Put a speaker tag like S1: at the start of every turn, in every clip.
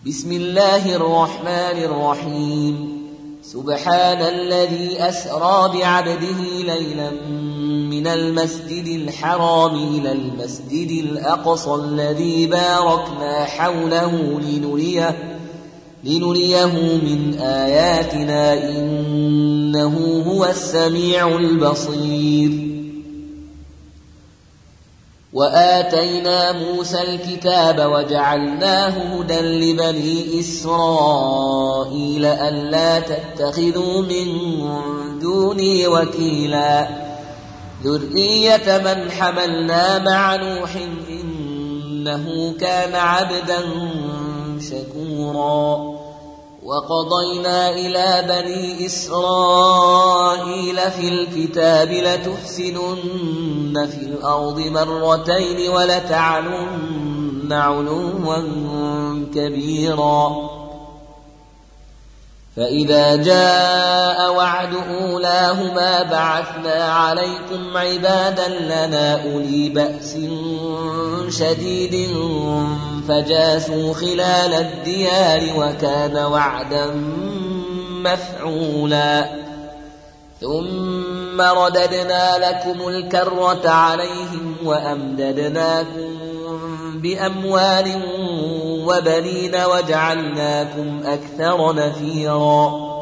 S1: بسم الله الرحمن الرحيم. سبحان الذي أسرى بعبده ليلا من المسجد الحرام إلى المسجد الأقصى الذي باركنا حوله لنريه من آياتنا إنه هو السميع البصير. وآتينا موسى الكتاب وجعلناه هدى لبني إسرائيل ألا تتخذوا من دوني وكيلا ذرية من حملنا مع نوح إنه كان عبدا شكورا. وقضينا إلى بني إسرائيل في الكتاب لتفسدن في الأرض مرتين ولتعلن علوا كبيرا. فإذا جاء وعد أولاهما بعثنا عليكم عبادا لنا أولي بأس شديد فجاسوا خلال الديار وكان وعدا مفعولا. ثم رددنا لكم الكرة عليهم وأمددناكم بأموال وبنين وجعلناكم أكثر نفيرا.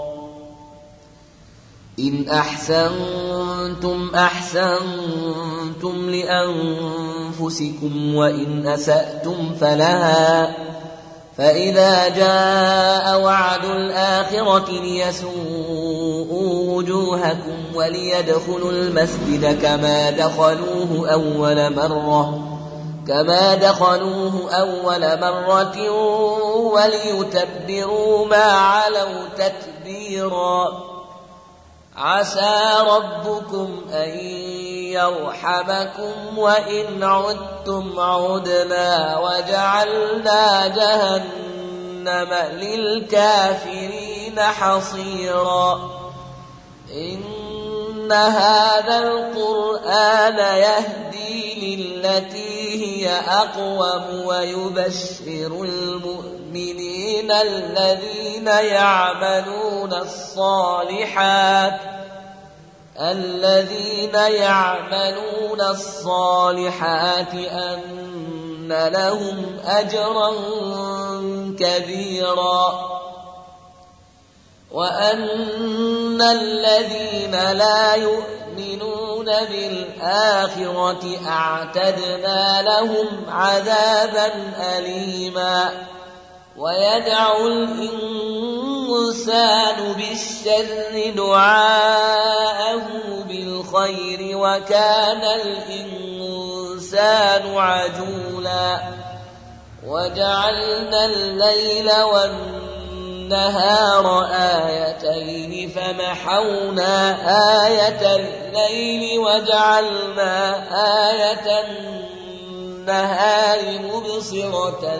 S1: إن أحسنتم أحسنتم لأنفسكم وإن أسأتم فلها. فإذا جاء وعد الآخرة ليسوءوا وجوهكم وليدخلوا المسجد كما دخلوه أول مرة وليتبروا ما علوا تتبيرا. عسى ربكم أن يرحمكم وإن عدتم عدنا وجعلنا جهنم للكافرين حصيرا. إن هذا القرآن يهدي للتي هي أقوم ويبشر المؤمنين الذين يعملون الصالحات أن لهم أجرا كبيرا. وأن الذين لا يؤمنون بالآخرة أعتدنا لهم عذابا أليما. ويدعو الإنسان بالشر دعاءه بالخير وكان الإنسان عجولا. وجعلنا الليل والنهار آيتين فمحونا آية الليل وجعلنا آية النهار مبصرة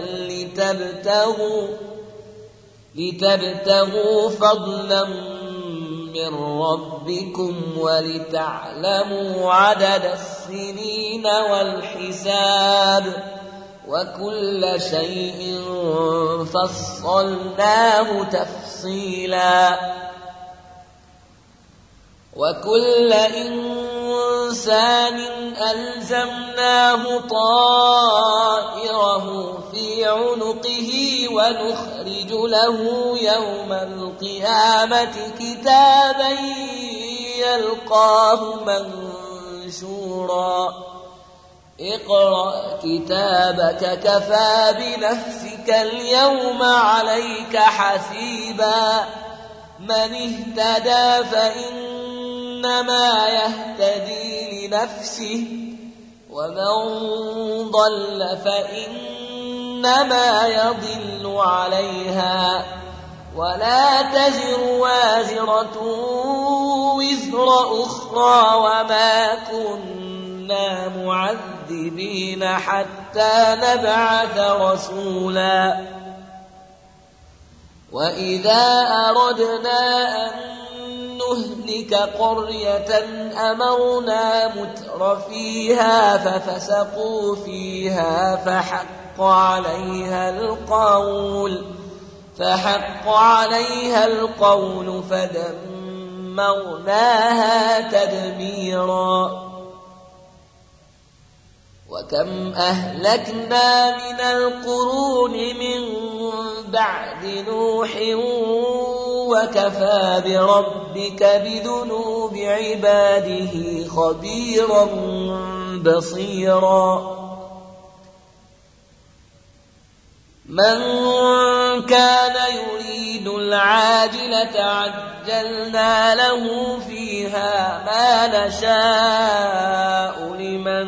S1: لتبتغوا فضلا من ربكم ولتعلموا عدد السنين والحساب وكل شيء فصلناه تفصيلا. وكل إنسان ألزمناه طائره في عنقه ونخرج له يوم القيامة كتابا يلقاه منشورا. اقرأ كتابك كفى بنفسك اليوم عليك حسيبا. من اهتدى فإنما يهتدي لنفسه ومن ضل فإنما يضل عليها ولا تزر وازرة وزر أخرى وما كنا معذبين حتى نبعث رسولا. وإذا أردنا أن نهلك قرية أمرنا متر فيها ففسقوا فيها فحق عليها القول فحق عليها القول فدمرناها تدميرا وكم أهلكنا من القرون من بعد نوح وكفى بربك بذنوب عباده خبيرا بصيرا من كان يريد العاجلة عجلنا له فيها ما نشاء لمن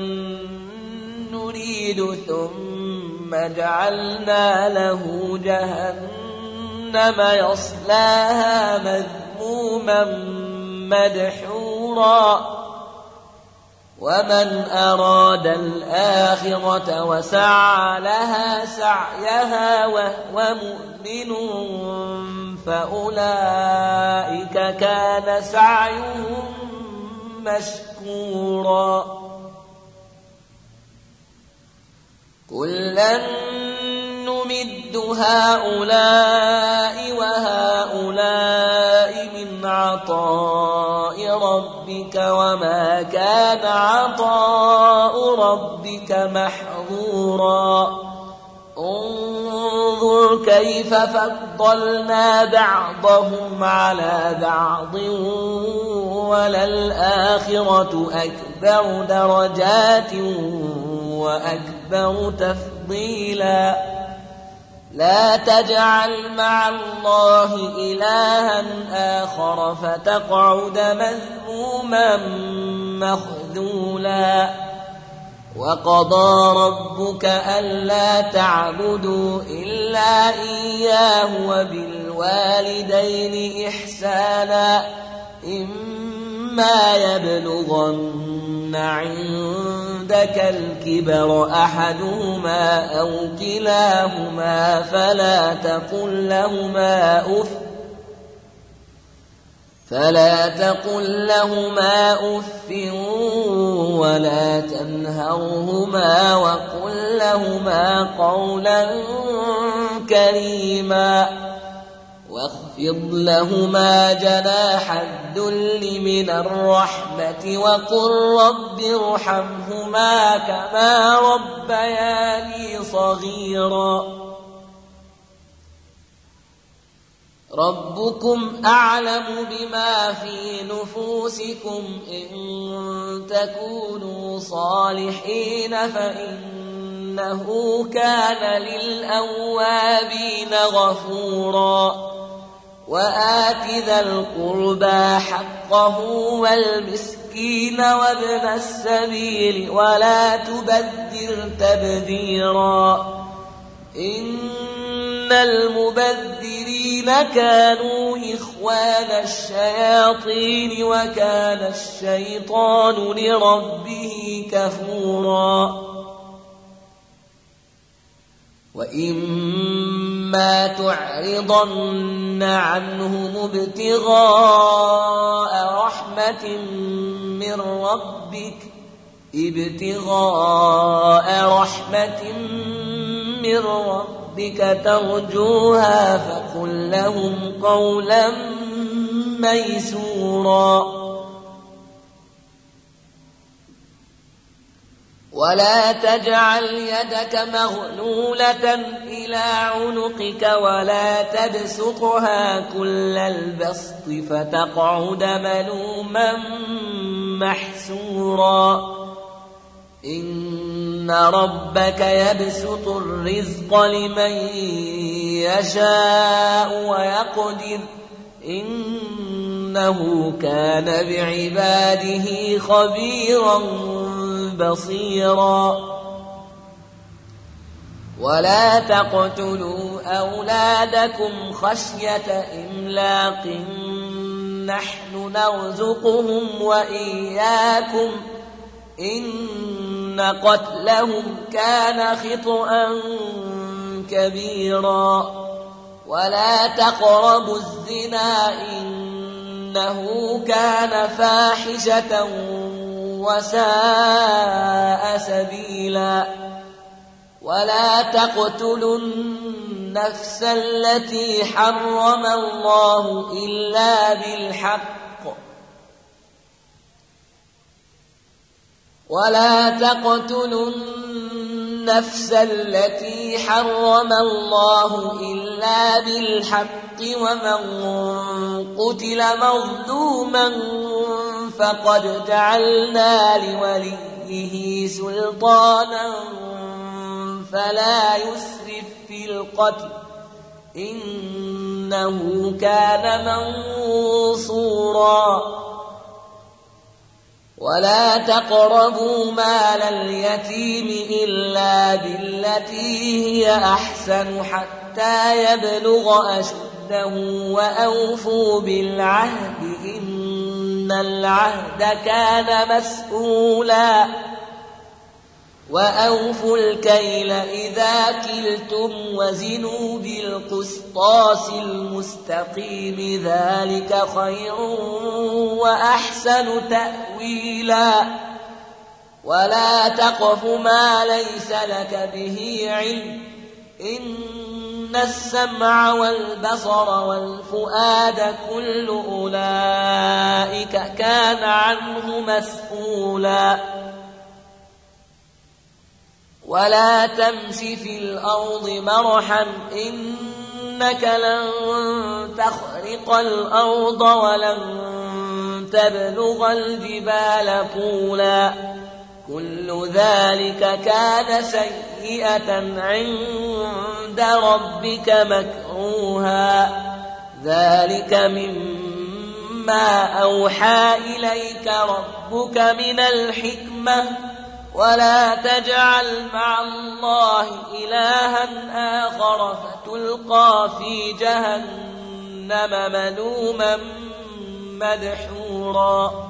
S1: نريد ثم جعلنا له جهنم يصلاها مذموما مدحورا ومن أراد الآخرة وسعى لها سعيها وهو مؤمن فأولئك كان سعيهم مشكورا كلا نمد هؤلاء وهؤلاء من عطاء ربك وما كان عطاء ربك محظورا انظر كيف فضلنا بعضهم على بعض وللآخرة أكبر درجات وأكبر تفضيلا لا تجعل مع الله إلها آخر فتقعد مذموما مخذولا وقضى ربك ألا تعبدوا إلا إياه وبالوالدين إحسانا إما يبلغن عندك الكبر أحدهما أو كلاهما فلا تقل لهما أف ولا تنهرهما وقل لهما قولا كريما واخفض لهما جناح الذل من الرحمة وقل رب ارحمهما كما ربياني صغيرا ربكم أعلم بما في نفوسكم إن تكونوا صالحين فإنه كان للأوابين غفورا وآت ذا القربى حقه والمسكين وابن السبيل ولا تبذر تبذيرا إن المبذرين كانوا إخوان الشياطين وكان الشيطان لربه كفورا وإما تعرضن عنهم ابتغاء رحمة من ربك ترجوها فقل لهم قولا ميسورا ولا تجعل يدك مغلولة إلى عنقك ولا تبسطها كل البسط فتقعد ملوما محسورا إن ربك يبسط الرزق لمن يشاء ويقدر إنه كان بعباده خبيرا بصيرا ولا تقتلوا أولادكم خشية إملاق نحن نرزقهم وإياكم إن قتلهم كان خطأ كبيرا ولا تقربوا الزنا إنه كان فاحشة وساء سبيلا ولا تقتلوا النفس التي حرم الله إلا بالحق ولا تقتلوا النفس التي حرم الله إلا بالحق ومن قتل مظلوما فقد جعلنا لوليه سلطانا فلا يسرف في القتل إنه كان منصورا ولا تقربوا مال اليتيم إلا بالتي هي أحسن حتى يبلغ أشده وأوفوا بالعهد إن العهد كان مسؤولا وأوفوا الكيل إذا كلتم وزنوا بالقسطاس المستقيم ذلك خير وأحسن تأويلا ولا تقف ما ليس لك به علم إن السمع والبصر والفؤاد كل أولئك كان عنه مسؤولا ولا تمش في الأرض مرحا إنك لن تخرق الأرض ولن تبلغ الجبال طولا كل ذلك كان سيئة عند ربك مكروها ذلك مما أوحى إليك ربك من الحكمة ولا تجعل مع الله إلها آخر فتلقى في جهنم ملوما مدحورا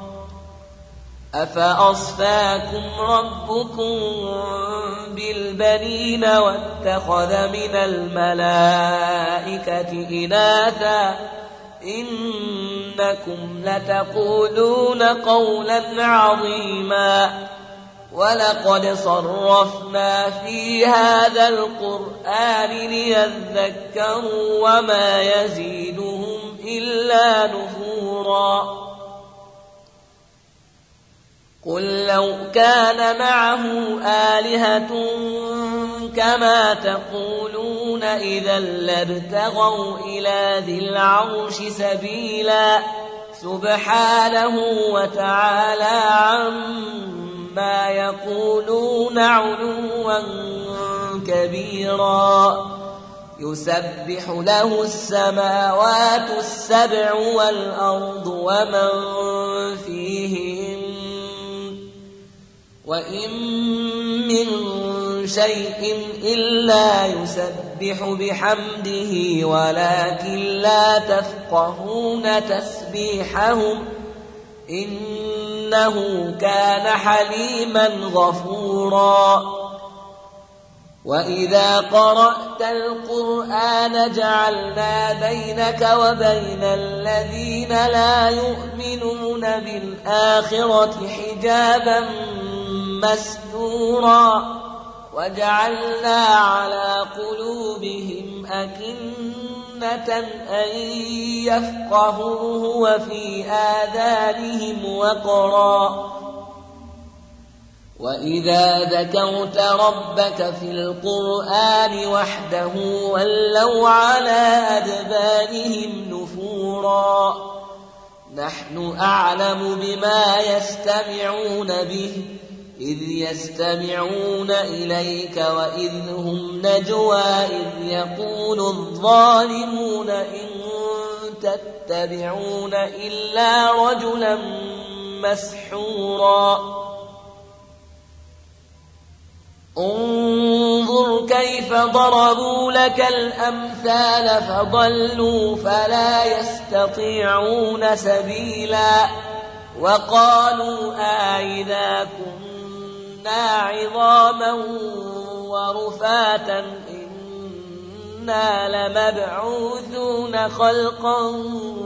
S1: أفأصفاكم ربكم بالبنين واتخذ من الملائكة إناثا إنكم لتقولون قولا عظيما ولقد صرفنا في هذا القرآن ليذكروا وما يزيدهم إلا نفورا قل لو كان معه آلهة كما تقولون إذا لابتغوا إلى ذي العرش سبيلا سبحانه وتعالى عما يقولون علوا كبيرا يسبح له السماوات السبع والأرض ومن فيهن وإن من شيء إلا يسبح بحمده ولكن لا تفقهون تسبيحهم إنه كان حليما غفورا وإذا قرأت القرآن جعلنا بينك وبين الذين لا يؤمنون بالآخرة حجابا مستورا وجعلنا على قلوبهم أكنة أن يفقهوه وفي آذانهم وقرا وإذا ذكرت ربك في القرآن وحده ولوا على أدبارهم نفورا نحن أعلم بما يستمعون به إذ يستمعون إليك وإذ هم نجوى إذ يقول الظالمون إن تتبعون إلا رجلا مسحورا انظر كيف ضربوا لك الأمثال فضلوا فلا يستطيعون سبيلا وقالوا أإذا كنا عظاما ورفاتا إنا لمبعوثون خلقا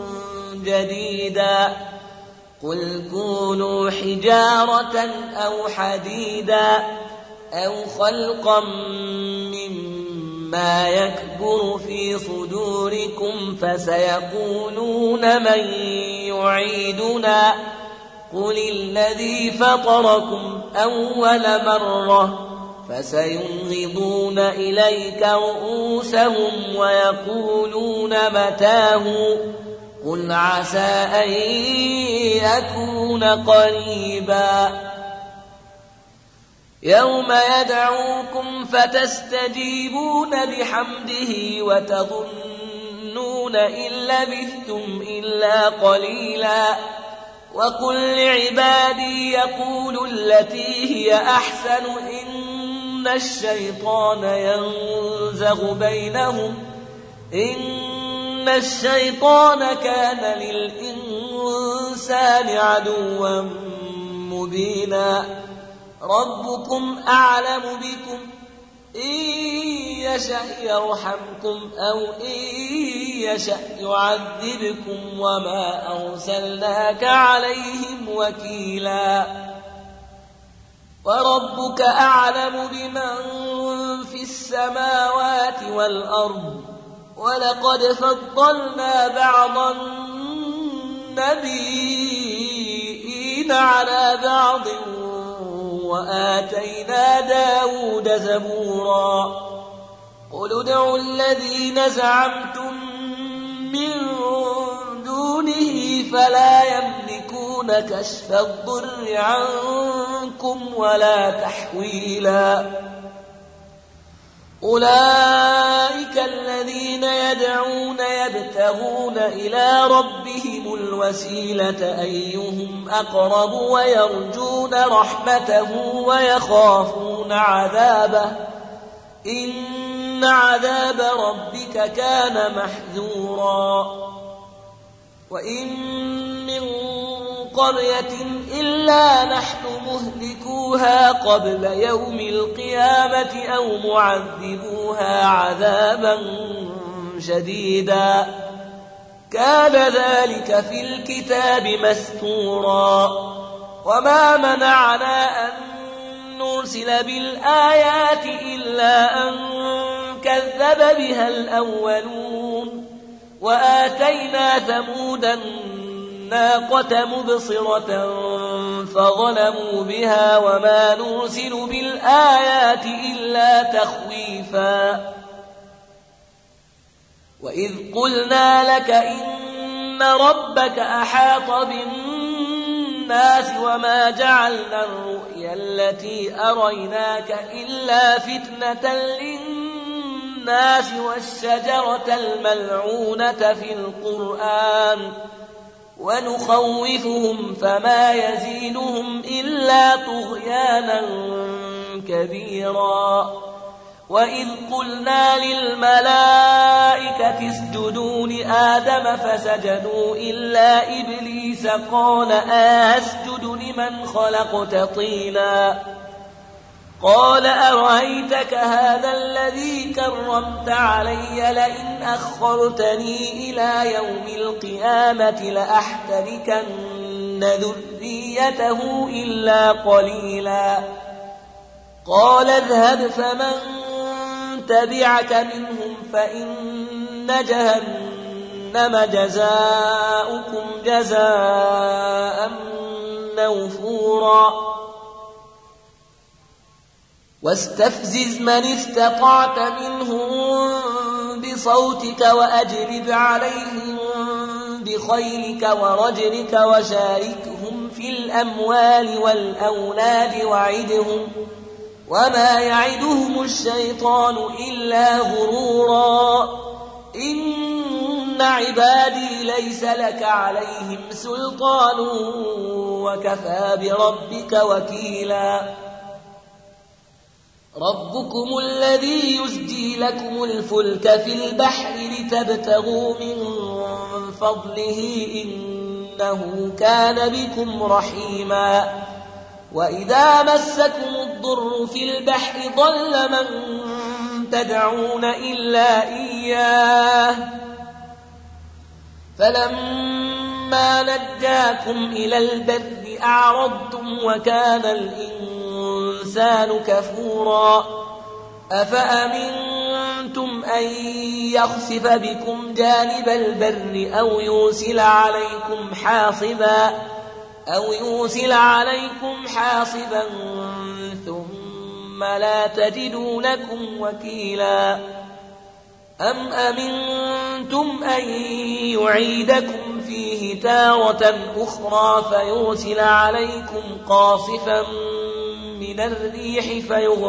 S1: جديدا قل كونوا حجارة أو حديدا أو خلقا ما يكبر في صدوركم فسيقولون من يعيدنا قل الذي فطركم أول مرة فسينغضون إليك رؤوسهم ويقولون متاه قل عسى أن يكون قريبا يوم يدعوكم فتستجيبون بحمده وتظنون إن لبثتم إلا قليلا وقل لعبادي يقولوا التي هي أحسن إن الشيطان ينزغ بينهم إن الشيطان كان للإنسان عدوا مبينا ربكم أعلم بكم إن يشأ يرحمكم أو إن يشأ يعذبكم وما أرسلناك عليهم وكيلا وربك أعلم بمن في السماوات والأرض ولقد فضلنا بعض النبيين على بعض وآتينا داود زبورا قل ادعوا الذين زعمتم من دونه فلا يملكون كشف الضر عنكم ولا تحويلا أولئك الذين يدعون يبتغون إلى ربهم الوسيلة أيهم أقرب ويرجون رحمته ويخافون عذابه إن عذاب ربك كان محذورا وإن من قرية إلا نحن مهلكوها قبل يوم القيامة أو معذبوها عذابا شديدا كان ذلك في الكتاب مستورا وما منعنا أن نرسل بالآيات إلا أن كذب بها الأولون وآتينا ثمود الناقة مبصرة فظلموا بها وما نرسل بالآيات إلا تخويفا وإذ قلنا لك إن ربك أحاط بالناس وما جعلنا الرؤيا التي أريناك إلا فتنة للناس والشجرة الملعونة في القرآن ونخوفهم فما يزيدهم إلا طغيانا كبيرا وإذ قلنا للملائكة اسجدوا لآدم فسجدوا إلا إبليس قال أسجد لمن خلقت طينا قال أرأيتك هذا الذي كرمت علي لئن أخرتني إلى يوم القيامة لأحتركن ذريته إلا قليلا قال اذهب فمن تبعك منهم فإن جهنم جزاؤكم جزاء موفورا واستفزز من استطعت منهم بصوتك وأجلب عليهم بخيلك ورجلك وشاركهم في الأموال والأولاد وعدهم وما يعدهم الشيطان إلا غرورا إن عبادي ليس لك عليهم سلطان وكفى بربك وكيلا ربكم الذي يزجي لكم الفلك في البحر لتبتغوا من فضله إنه كان بكم رحيما وإذا مسكم الضر في البحر ضل من تدعون إلا إياه فلما نجاكم إلى البر أعرضتم وكان الإنسان كفورا أفأمنتم أمنتم أن يخسف بكم جانب البر أو يرسل عليكم حاصبا ثم لا تجدوا لكم وكيلا أم أمنتم أن يعيدكم فيه تارة أخرى فيرسل عليكم قاصفا من الريح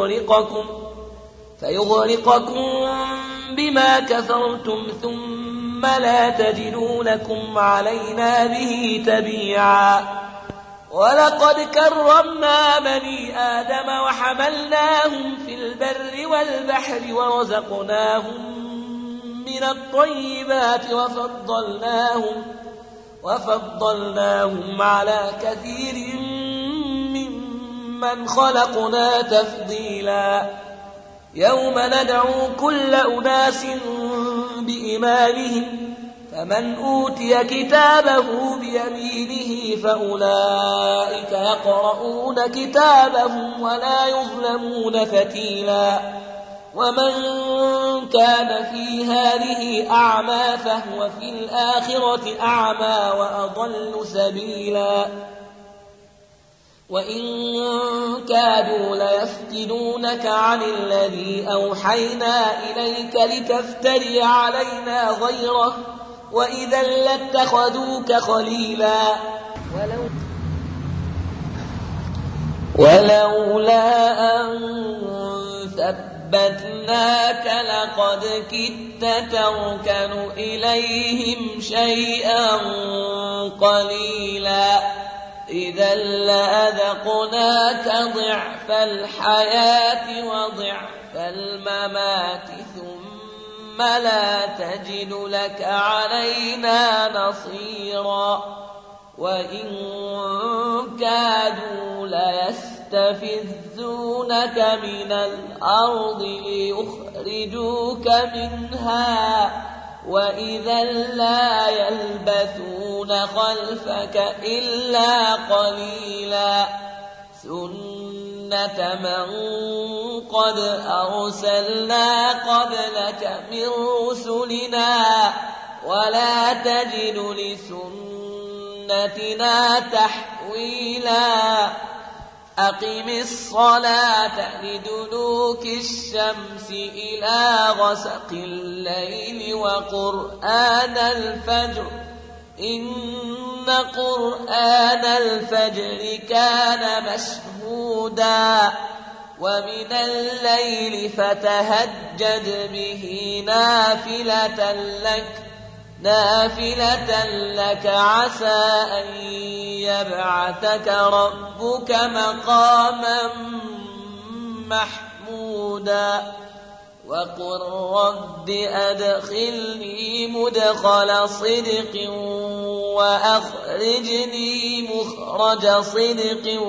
S1: فيغرقكم بما كفرتم ثم لا تجدوا لكم علينا به تبيعا ولقد كرمنا بني آدم وحملناهم في البر والبحر ورزقناهم من الطيبات وفضلناهم على كثير ممن خلقنا تفضيلا يوم ندعو كل أناس بإمامهم فمن أوتي كتابه بيمينه فأولئك يقرؤون كتابهم ولا يظلمون فتيلا ومن كان في هذه أعمى فهو في الآخرة أعمى وأضل سبيلا وإن كادوا ليفتنونك عن الذي أوحينا إليك لتفتري علينا غيره وإذا لاتخذوك خليلا ولولا أن ثبتناك لقد كدت تركن إليهم شيئا قليلا إذا لأذقناك ضعف الحياة وضعف الممات ثم لا تجد لك علينا نصيرا وإن كادوا ليستفزونك من الأرض ليخرجوك منها وإذا لا يلبثون خلفك إلا قليلا سنة من قد أرسلنا قبلك من رسلنا ولا تجد لسنتنا تحويلا أقم الصلاة لدلوك الشمس إلى غسق الليل وقرآن الفجر إن قرآن الفجر كان مشهودا ومن الليل فتهجد به نافلة لك عسى أن يبعثك ربك مقاما محمودا وقل رب أدخلني مدخل صدق وأخرجني مخرج صدق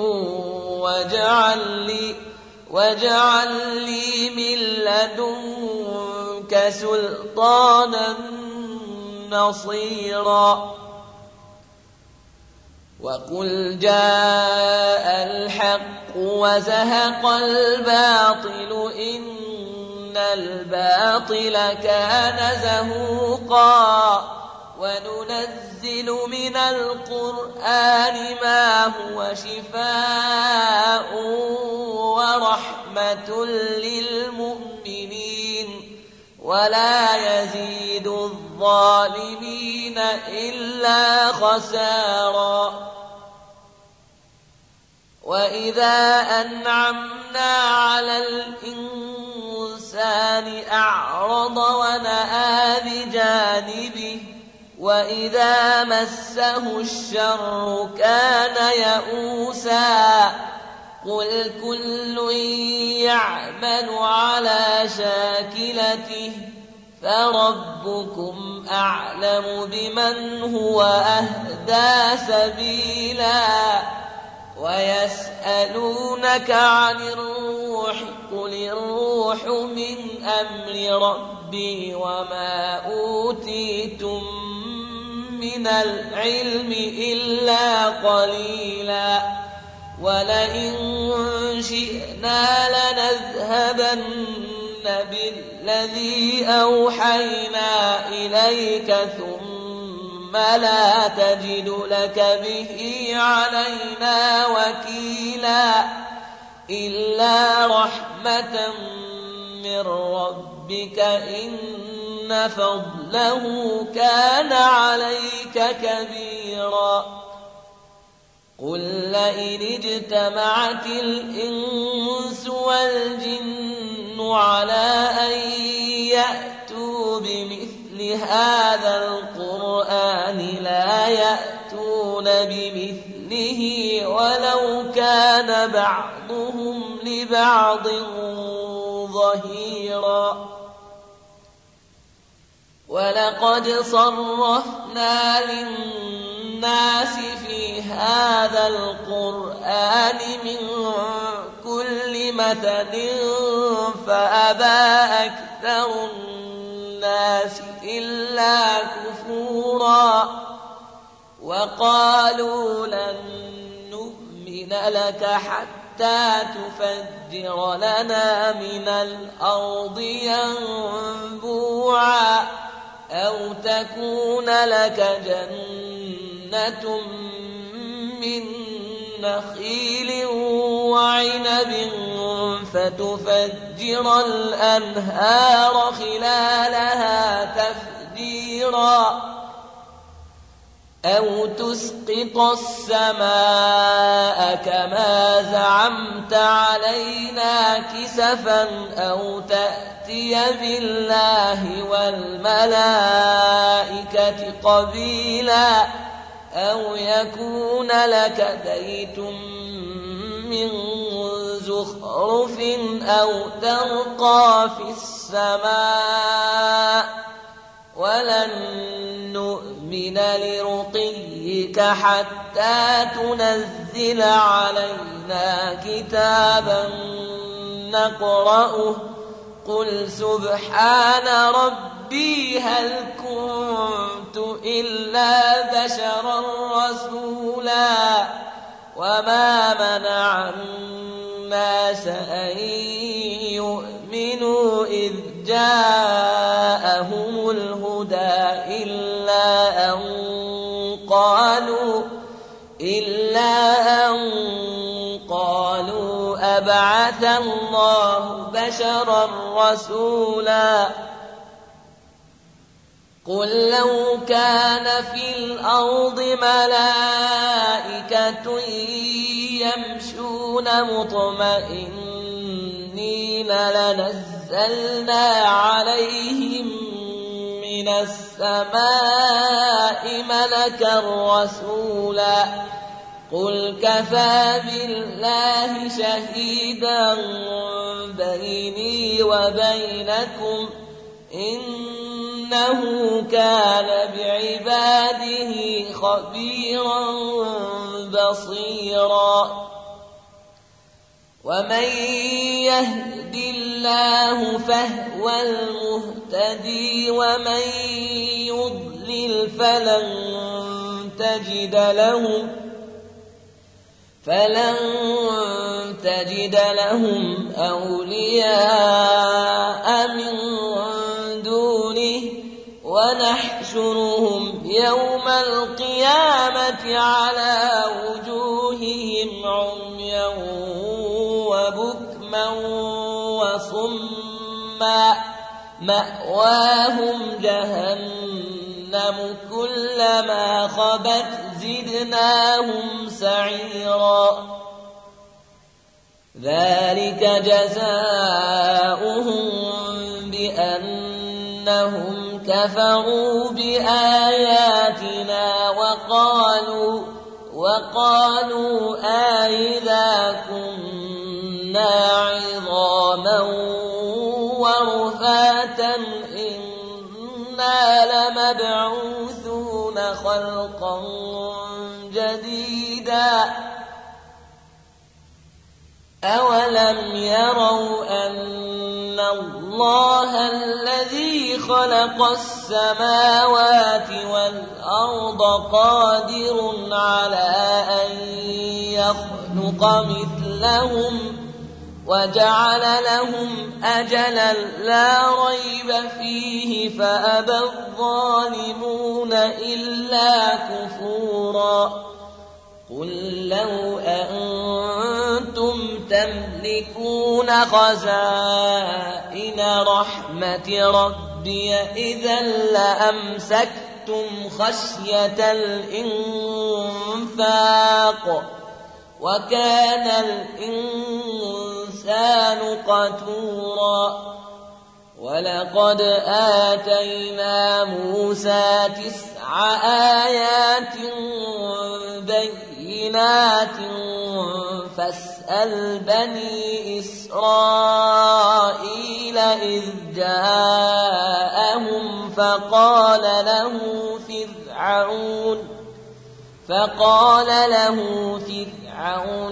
S1: واجعل لي من لدنك سلطانا نصيرا وقل جاء الحق وزهق الباطل إن الباطل كان زهوقا وننزل من القرآن ما هو شفاء ورحمة للمؤمنين ولا يزيد الظالمين إلا خسارا وإذا أنعمنا على الإنسان أعرض ونأى بجانبه وإذا مسه الشر كان يئوسا قل كل يعمل على شاكلته فربكم أعلم بمن هو أهدى سبيلا ويسألونك عن الروح قل الروح من أمر ربي وما أوتيتم من العلم إلا قليلا ولئن شئنا لنذهبن بالذي أوحينا إليك ثم لا تجد لك به علينا وكيلا إلا رحمة من ربك إن فضله كان عليك كبيرا قل لئن اجتمعت الإنس والجن على أن يأتوا بمثل هذا القرآن لا يأتون بمثله ولو كان بعضهم لبعض ظهيرا ولقد صرفنا للناس في هذا القرآن من كل مثل فأبى أكثر الناس إلا كفورا وقالوا لن نؤمن لك حتى تفجر لنا من الأرض ينبوعا أو تكون لك جنة من نخيل وعنب فتفجر الأنهار خلالها تفجيرا أو تسقط السماء كما زعمت علينا كسفا أو تأتي بالله والملائكة قبيلا أو يكون لك بيت من زخرف أو ترقى في السماء ولن نؤمن لرقيك حتى تنزل علينا كتابا نقرأه قل سبحان ربي هل كنت إلا بشرا رسولا وما منع الناس أن يؤمنوا إذ جاءهم الهدى إلا أن قالوا أبعث الله بشرا رسولا قل لو كان في الأرض ملائكة يمشون مطمئنين لنزلنا عليهم من السماء ملكا رسولا قل كفى بالله شهيدا بيني وبينكم إنه كان بعباده خبيرا بصيرا ومن يهد الله فهو المهتدي ومن يضلل فلن تجد لهم أولياء من دونه ونحشرهم يوم القيامة على وجوههم عميا وبكما وصما مأواهم جهنم كلما خبت زدناهم سعيرا ذلك جزاؤهم بأنهم كفروا بآياتنا وقالوا أإذا كنا عظاما ورفاتا إنا لمبعوثون خلقا جديدا أولم يروا أن الله الذي خلق السماوات والأرض قادر على أن يخلق مثلهم وجعل لهم أجلا لا ريب فيه فأبى الظالمون إلا كفورا قل لو أنتم تملكون خزائن رحمة ربي إذا لأمسكتم خشية الإنفاق وكان الإنسان قتورا ولقد آتينا موسى 9 آيات بينات فاسأل بني إسرائيل إذ جاءهم فقال له فرعون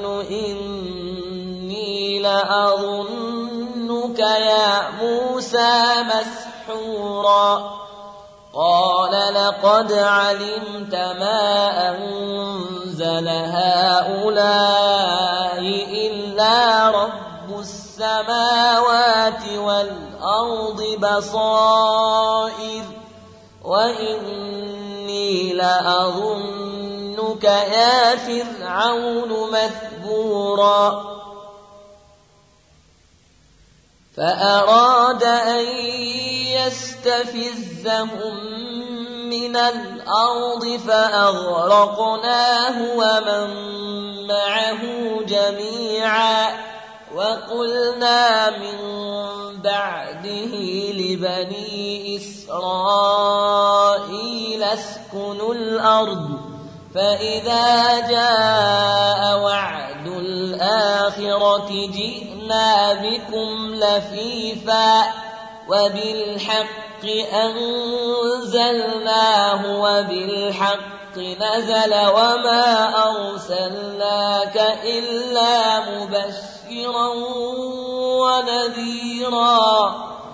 S1: إني لأظنك يا موسى مسحورا قال لقد علمت ما أنزل هؤلاء إلا رب السماوات والأرض بصائر وإني لأظنك يا فرعون مثبورا فأراد أن يستفزهم من الأرض فأغرقناه ومن معه جميعا وقلنا من بعده لبني إسرائيل اسكنوا الأرض فإذا جاء وعد الآخرة جئنا بكم لفيفا وبالحق أنزلناه وبالحق نزل وما أرسلناك إلا مبشرا ونذيرا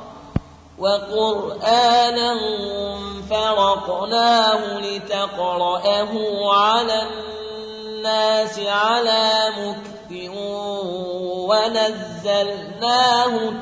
S1: وقرآنا فرقناه لتقرأه على الناس على مكث ونزلناه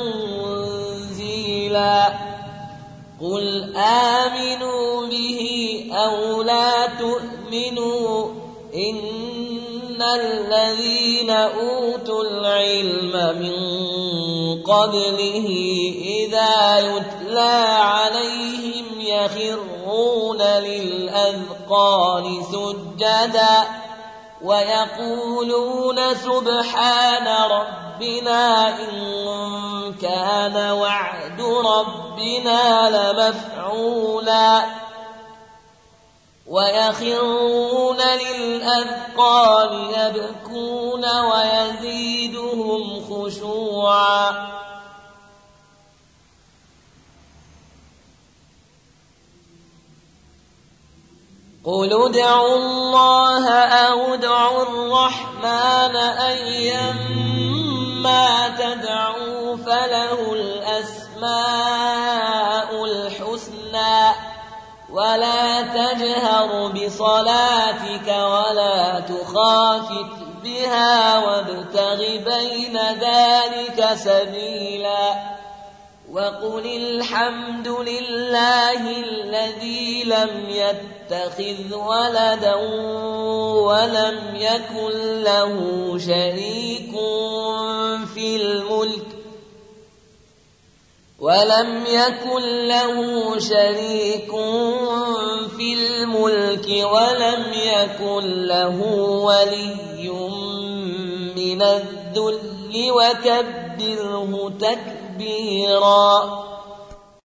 S1: تنزيلا قل آمنوا به أو لا تؤمنوا إن الذين أوتوا العلم من قبله إذا يتلى عليهم يخرون للأذقان سجدا ويقولون سبحان ربنا إن كان وعد ربنا لمفعولا ويخرون للأذقان يبكون ويزيدهم خشوعا قل ادعوا الله أو ادعوا الرحمن أيما تدعوا فله الأسماء الحسنى ولا تجهر بصلاتك ولا تخافت بها وابتغ بين ذلك سبيلا وقل الحمد لله الذي لم يتخذ ولدا ولم يكن له شريك في الملك ولم يكن له ولي من الذل وكبره تكبيرا